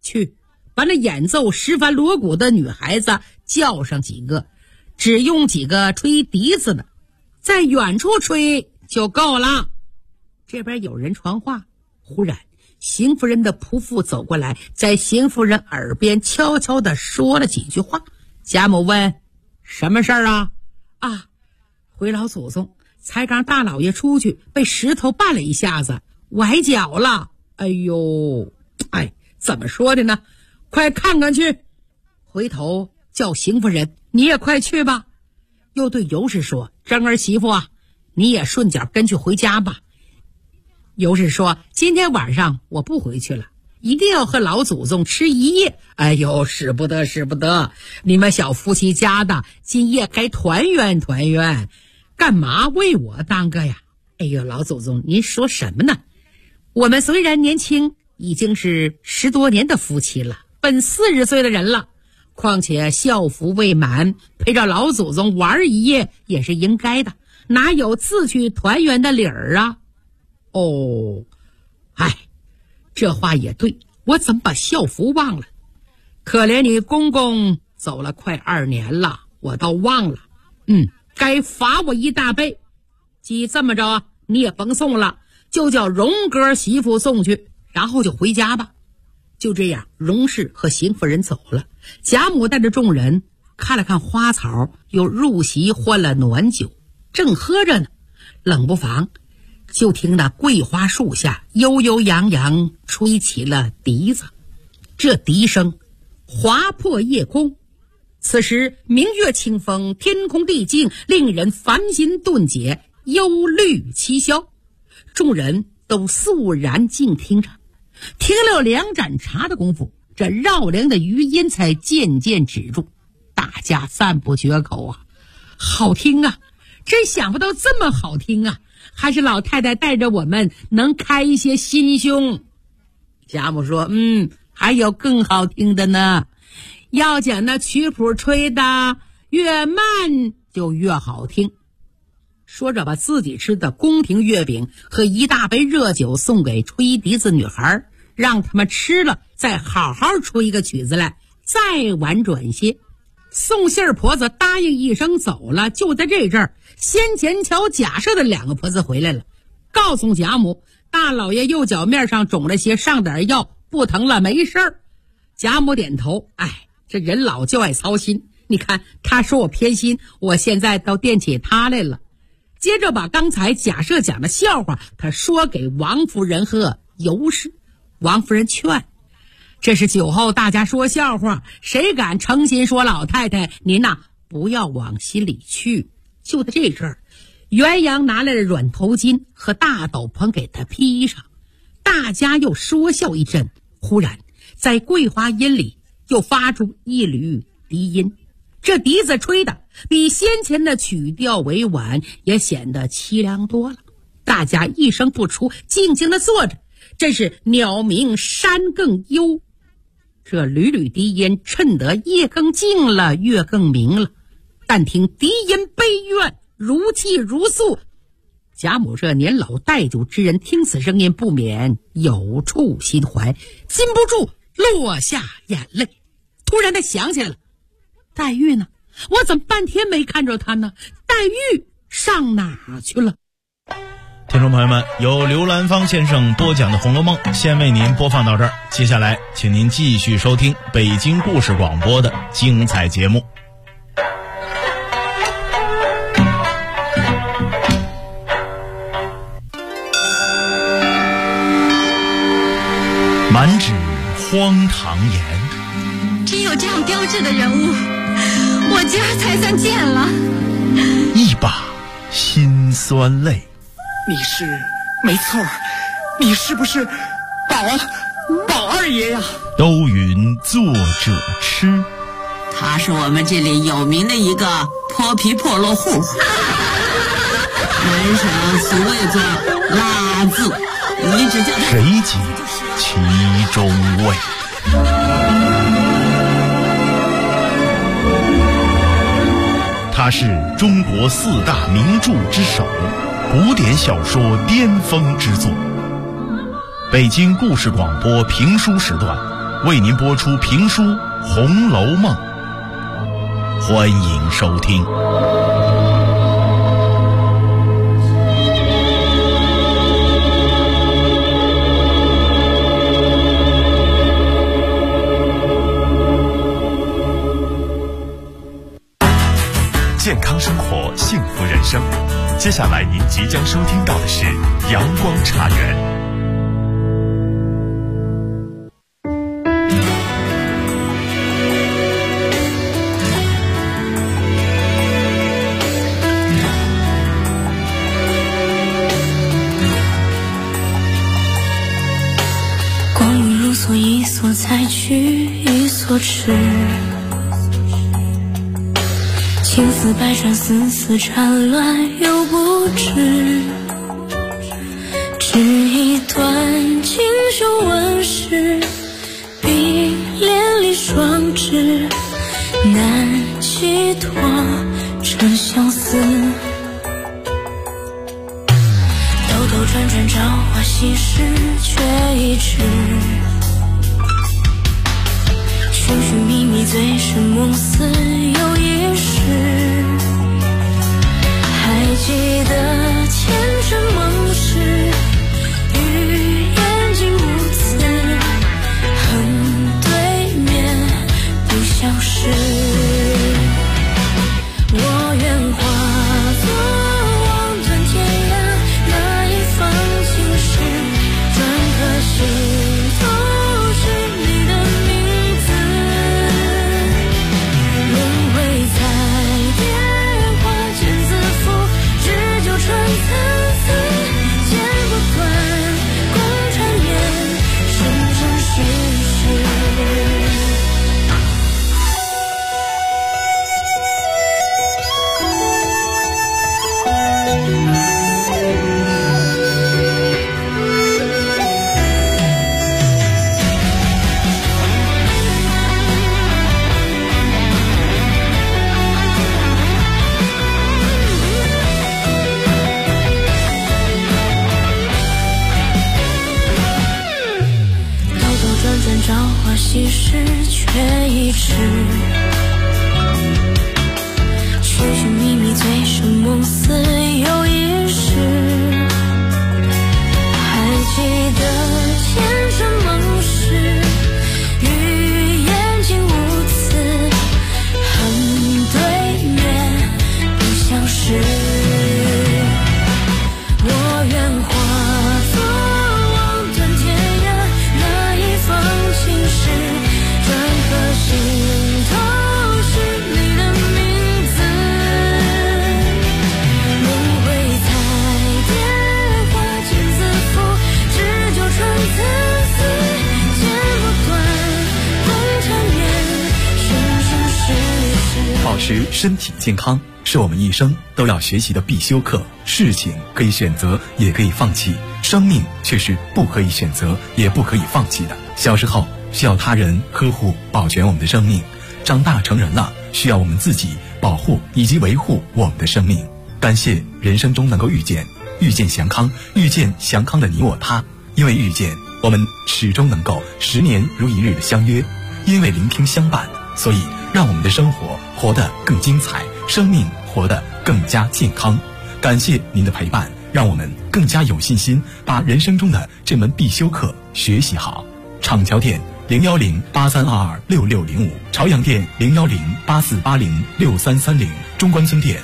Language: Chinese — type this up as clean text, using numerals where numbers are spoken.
去把那演奏十番锣鼓的女孩子叫上几个，只用几个吹笛子的，在远处吹就够了。这边有人传话，忽然邢夫人的仆妇走过来，在邢夫人耳边悄悄地说了几句话。贾母问：什么事儿啊？啊，回老祖宗才刚大老爷出去被石头绊了一下子，崴脚了。哎呦，哎，怎么说的呢？快看看去。回头叫邢夫人，你也快去吧。又对尤氏说：珍儿媳妇啊，你也顺脚跟去回家吧。尤氏说：今天晚上我不回去了，一定要和老祖宗吃一夜。哎呦，使不得使不得，你们小夫妻家的今夜该团圆团圆，干嘛为我当个呀？哎呦，老祖宗您说什么呢？我们虽然年轻，已经是10多年的夫妻了，奔40岁的人了，况且孝服未满，陪着老祖宗玩一夜也是应该的，哪有自去团圆的理儿啊？哦，哎，这话也对，我怎么把孝服忘了？可怜你公公走了快2年了，我倒忘了。该罚我一大杯。既这么着啊，你也甭送了，就叫荣哥媳妇送去，然后就回家吧。就这样，荣氏和邢夫人走了，贾母带着众人看了看花草，又入席换了暖酒，正喝着呢，冷不防就听那桂花树下悠悠扬扬吹起了笛子，这笛声划破夜空。此时明月清风，天空地静，令人烦心顿解，忧虑齐消。众人都肃然静听着，听了2盏茶的功夫，这绕梁的余音才渐渐止住，大家赞不绝口啊，好听啊，真想不到这么好听啊，还是老太太带着我们能开一些心胸。贾母说：还有更好听的呢，要讲那曲谱吹的越慢就越好听。说着把自己吃的宫廷月饼和一大杯热酒送给吹笛子女孩，让他们吃了再好好吹一个曲子来，再婉转些。送信儿婆子答应一声走了，就在这阵儿，先前瞧贾赦的2个婆子回来了，告诉贾母大老爷右脚面上肿了些，上点药，不疼了，没事儿。贾母点头，哎，这人老就爱操心，你看他说我偏心，我现在倒惦起他来了。接着把刚才贾赦讲的笑话他说给王夫人和尤氏。王夫人劝：这是酒后大家说笑话，谁敢诚心说老太太您呐，不要往心里去。就在这阵儿，元阳拿来了软头巾和大斗篷给他披上，大家又说笑一阵。忽然在桂花阴里又发出一缕笛音，这笛子吹的比先前的曲调委婉，也显得凄凉多了。大家一声不出，静静地坐着，真是鸟鸣山更幽。这缕缕笛音衬得夜更静了，月更明了，但听笛音悲怨，如泣如诉。贾母这年老带酒之人，听此声音不免有触心怀，禁不住落下眼泪。突然他想起来了，黛玉呢？我怎么半天没看着她呢？黛玉上哪儿去了？ 听众朋友们，由刘兰芳先生播讲的《红楼梦》先为您播放到这儿，接下来请您继续收听北京故事广播的精彩节目。满纸荒唐言， 真有这样标致的人物，我今儿才算见了。 一把辛酸泪。 你是没错，你是不是宝二爷呀？ 都云作者痴， 他是我们这里有名的一个泼皮破落户，门上俗谓作拉字，你只叫他谁及其中味。他是中国4大名著之首，古典小说巅峰之作。北京故事广播评书时段， 为您播出评书《红楼梦》，欢迎收听。 健康生活，幸福人生。接下来您即将收听到的是阳光茶园。 光阴如梭，一梭采取，一梭吃。情丝百转，丝丝缠乱又不知。只一段锦绣纹饰，碧连理双枝，难寄托成相思。兜兜转转，朝花夕拾，却一迟。寻寻觅觅，醉生梦死又一世。还记得前尘梦事，与眼睛无词，恨对面不相识。我愿化作望断天涯那一方青石，转颗心都是你的名字。轮回在电话间自负，只纠缠参差，剪不断共缠绵，生生世世。朝花夕拾，却一迟。寻寻觅觅，醉生梦死又一世。还记得前尘梦事，与眼睛无词，恨对面不相识。我愿化作望断天涯那一方青石，转颗心都是你的名字。轮回在电话间自负，只纠缠参差，剪不断共缠绵，生生世世。 保持身体健康是我们一生都要学习的必修课。事情可以选择，也可以放弃，生命却是不可以选择，也不可以放弃的。小时候需要他人呵护保全我们的生命，长大成人了需要我们自己保护以及维护我们的生命。感谢人生中能够遇见祥康，遇见祥康的你我他。因为遇见，我们始终能够10年如一日的相约；因为聆听相伴，所以让我们的生活活得更精彩，生命活得更加健康。感谢您的陪伴，让我们更加有信心把人生中的这门必修课学习好。厂桥店01083226605，朝阳店01084806330，中关村店